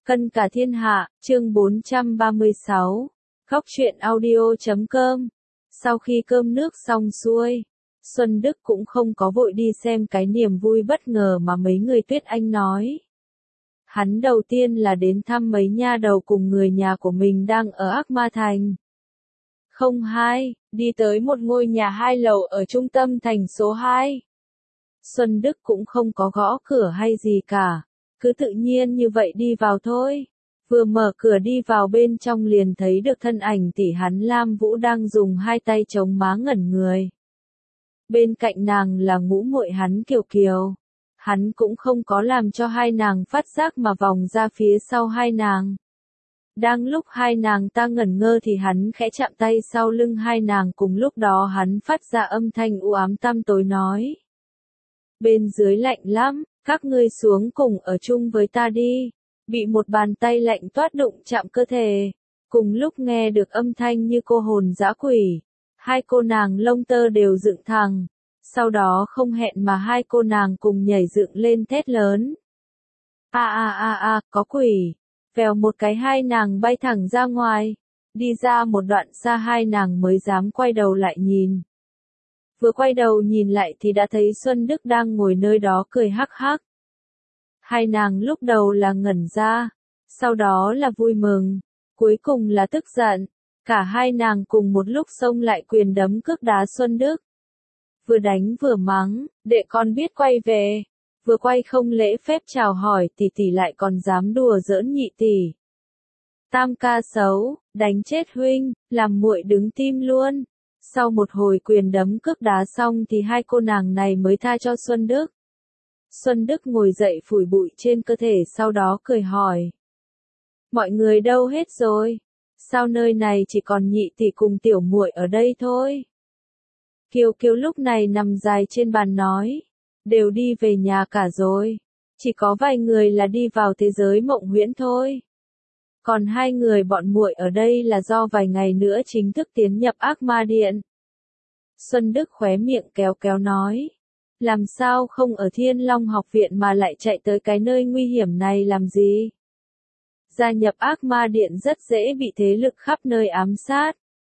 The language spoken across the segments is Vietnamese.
Cân cả thiên hạ, chương 436. Khóc chuyện audio.com. Sau khi cơm nước xong xuôi, Xuân Đức cũng không có vội đi xem cái niềm vui bất ngờ mà mấy người Tuyết Anh nói. Hắn đầu tiên là đến thăm mấy nha đầu cùng người nhà của mình đang ở Ác Ma Thành. Không hai, đi tới một ngôi nhà 2 lầu ở trung tâm thành số 2. Xuân Đức cũng không có gõ cửa hay gì cả, cứ tự nhiên như vậy đi vào thôi. Vừa mở cửa đi vào bên trong liền thấy được thân ảnh tỷ hắn Lam Vũ đang dùng 2 tay chống má ngẩn người. Bên cạnh nàng là ngũ muội hắn Kiều Kiều. Hắn cũng không có làm cho hai nàng phát giác mà vòng ra phía sau hai nàng. Đang lúc hai nàng ta ngẩn ngơ thì hắn khẽ chạm tay sau lưng hai nàng, cùng lúc đó hắn phát ra âm thanh u ám tăm tối nói. Bên dưới lạnh lắm, các ngươi xuống cùng ở chung với ta đi. Bị một bàn tay lạnh toát đụng chạm cơ thể. Cùng lúc nghe được âm thanh như cô hồn dã quỷ. Hai cô nàng lông tơ đều dựng thẳng. Sau đó không hẹn mà hai cô nàng cùng nhảy dựng lên thét lớn. Có quỷ. Vèo một cái hai nàng bay thẳng ra ngoài. Đi ra một đoạn xa hai nàng mới dám quay đầu lại nhìn. Vừa quay đầu nhìn lại thì đã thấy Xuân Đức đang ngồi nơi đó cười hắc hắc. Hai nàng lúc đầu là ngẩn ra, sau đó là vui mừng, cuối cùng là tức giận. Cả hai nàng cùng một lúc xông lại quyền đấm cước đá Xuân Đức. Vừa đánh vừa mắng, đệ con biết quay về. Vừa quay không lễ phép chào hỏi tỷ tỷ lại còn dám đùa giỡn nhị tỷ. Tam ca xấu, đánh chết huynh, làm muội đứng tim luôn. Sau một hồi quyền đấm cước đá xong thì hai cô nàng này mới tha cho Xuân Đức. Xuân Đức ngồi dậy phủi bụi trên cơ thể sau đó cười hỏi. Mọi người đâu hết rồi? Sao nơi này chỉ còn nhị tỷ cùng tiểu muội ở đây thôi? Kiều Kiều lúc này nằm dài trên bàn nói. Đều đi về nhà cả rồi. Chỉ có vài người là đi vào thế giới mộng huyễn thôi. Còn hai người bọn muội ở đây là do vài ngày nữa chính thức tiến nhập Ác Ma Điện. Xuân Đức khóe miệng kéo kéo nói. Làm sao không ở Thiên Long học viện mà lại chạy tới cái nơi nguy hiểm này làm gì? Gia nhập Ác Ma Điện rất dễ bị thế lực khắp nơi ám sát.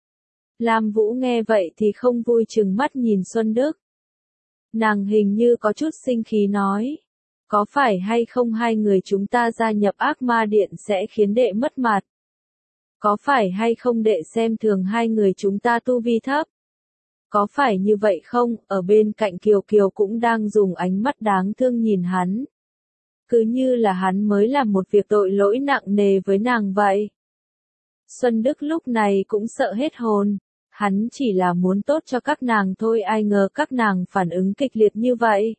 Lam Vũ nghe vậy thì không vui chừng mắt nhìn Xuân Đức. Nàng hình như có chút sinh khí nói. Có phải hay không hai người chúng ta gia nhập Ác Ma Điện sẽ khiến đệ mất mặt? Có phải hay không đệ xem thường hai người chúng ta tu vi thấp? Có phải như vậy không? Ở bên cạnh Kiều Kiều cũng đang dùng ánh mắt đáng thương nhìn hắn. Cứ như là hắn mới làm một việc tội lỗi nặng nề với nàng vậy. Xuân Đức lúc này cũng sợ hết hồn. Hắn chỉ là muốn tốt cho các nàng thôi, ai ngờ các nàng phản ứng kịch liệt như vậy.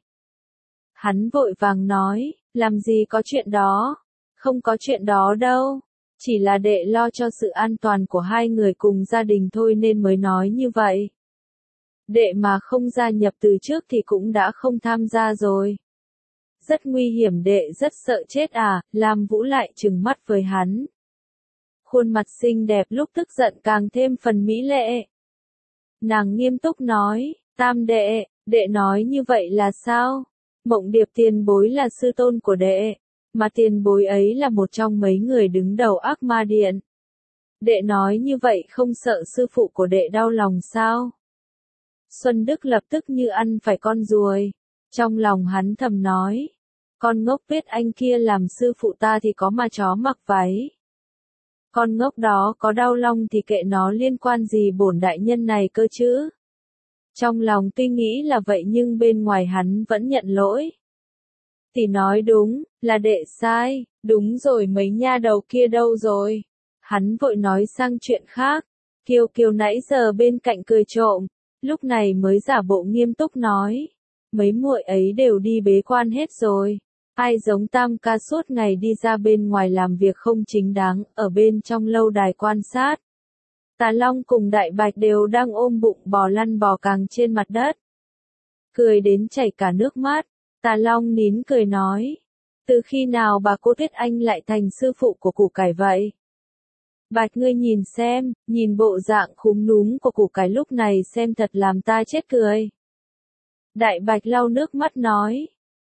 Hắn vội vàng nói, làm gì có chuyện đó, không có chuyện đó đâu, chỉ là đệ lo cho sự an toàn của hai người cùng gia đình thôi nên mới nói như vậy. Đệ mà không gia nhập từ trước thì cũng đã không tham gia rồi. Rất nguy hiểm, đệ rất sợ chết à? Lam Vũ lại trừng mắt với hắn. Khuôn mặt xinh đẹp lúc tức giận càng thêm phần mỹ lệ. Nàng nghiêm túc nói, Tam đệ, đệ nói như vậy là sao? Mộng Điệp tiền bối là sư tôn của đệ, mà tiền bối ấy là một trong mấy người đứng đầu Ác Ma Điện. Đệ nói như vậy không sợ sư phụ của đệ đau lòng sao? Xuân Đức lập tức như ăn phải con ruồi. Trong lòng hắn thầm nói. Con ngốc Tuyết Anh kia làm sư phụ ta thì có mà chó mặc váy. Con ngốc đó có đau lòng thì kệ nó, liên quan gì bổn đại nhân này cơ chứ? Trong lòng tuy nghĩ là vậy nhưng bên ngoài hắn vẫn nhận lỗi. Tỷ nói đúng, là đệ sai, đúng rồi, mấy nha đầu kia đâu rồi? Hắn vội nói sang chuyện khác. Kiều Kiều nãy giờ bên cạnh cười trộm, lúc này mới giả bộ nghiêm túc nói. Mấy muội ấy đều đi bế quan hết rồi. Ai giống Tam ca suốt ngày đi ra bên ngoài làm việc không chính đáng, ở bên trong lâu đài quan sát. Tà Long cùng Đại Bạch đều đang ôm bụng bò lăn bò càng trên mặt đất. Cười đến chảy cả nước mắt, Tà Long nín cười nói. Từ khi nào bà cô Tuyết Anh lại thành sư phụ của củ cải vậy? Bạch ngươi nhìn xem, nhìn bộ dạng khúm núm của củ cải lúc này xem thật làm ta chết cười. Đại Bạch lau nước mắt nói.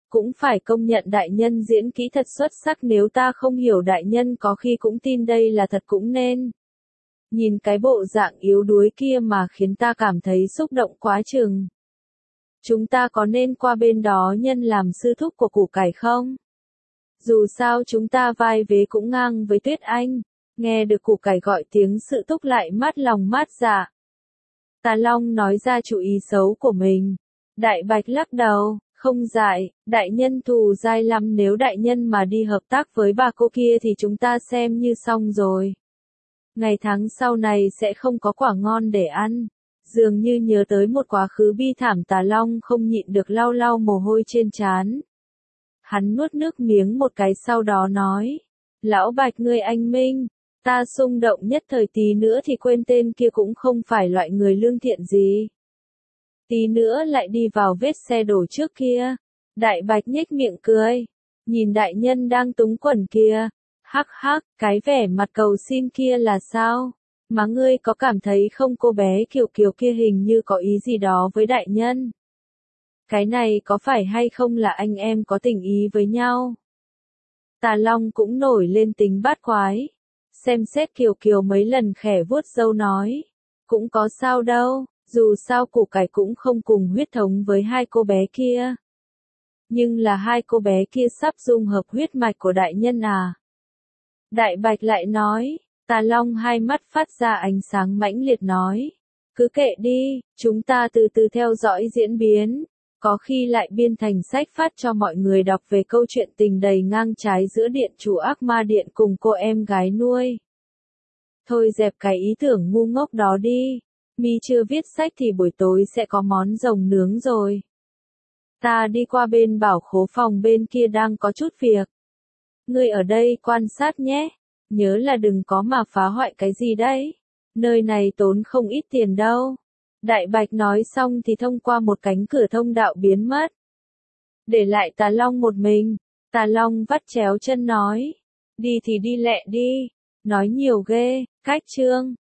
Cũng phải công nhận đại nhân diễn kỹ thật xuất sắc, nếu ta không hiểu đại nhân có khi cũng tin đây là thật cũng nên. Nhìn cái bộ dạng yếu đuối kia mà khiến ta cảm thấy xúc động quá chừng. Chúng ta có nên qua bên đó nhân làm sư thúc của củ cải không? Dù sao chúng ta vai vế cũng ngang với Tuyết Anh. Nghe được củ cải gọi tiếng sư thúc lại mát lòng mát dạ. Tà Long nói ra chủ ý xấu của mình. Đại Bạch lắc đầu, không dại, đại nhân thù dai lắm, nếu đại nhân mà đi hợp tác với bà cô kia thì chúng ta xem như xong rồi. Ngày tháng sau này sẽ không có quả ngon để ăn. Dường như nhớ tới một quá khứ bi thảm, Tà Long không nhịn được lau lau mồ hôi trên trán. Hắn nuốt nước miếng một cái sau đó nói. Lão Bạch ngươi anh minh, ta xung động nhất thời tí nữa thì quên tên kia cũng không phải loại người lương thiện gì. Tí nữa lại đi vào vết xe đổ trước kia. Đại Bạch nhếch miệng cười. Nhìn đại nhân đang túng quần kia. Hắc hắc, cái vẻ mặt cầu xin kia là sao? Mà ngươi có cảm thấy không, cô bé Kiều Kiều kia hình như có ý gì đó với đại nhân. Cái này có phải hay không là anh em có tình ý với nhau? Tà Long cũng nổi lên tính bát quái. Xem xét Kiều Kiều mấy lần khẽ vuốt râu nói. Cũng có sao đâu, dù sao củ cải cũng không cùng huyết thống với hai cô bé kia. Nhưng là hai cô bé kia sắp dung hợp huyết mạch của đại nhân à? Đại Bạch lại nói. Tà Long hai mắt phát ra ánh sáng mãnh liệt nói. Cứ kệ đi, chúng ta từ từ theo dõi diễn biến. Có khi lại biên thành sách phát cho mọi người đọc về câu chuyện tình đầy ngang trái giữa điện chủ ác ma điện cùng cô em gái nuôi. Thôi dẹp cái ý tưởng ngu ngốc đó đi. Mi chưa viết sách thì buổi tối sẽ có món rồng nướng rồi. Ta đi qua bên bảo khố phòng bên kia đang có chút việc. Ngươi ở đây quan sát nhé. Nhớ là đừng có mà phá hoại cái gì đấy. Nơi này tốn không ít tiền đâu. Đại Bạch nói xong thì thông qua một cánh cửa thông đạo biến mất. Để lại Tà Long một mình. Tà Long vắt chéo chân nói. Đi thì đi lẹ đi. Nói nhiều ghê, cách chương.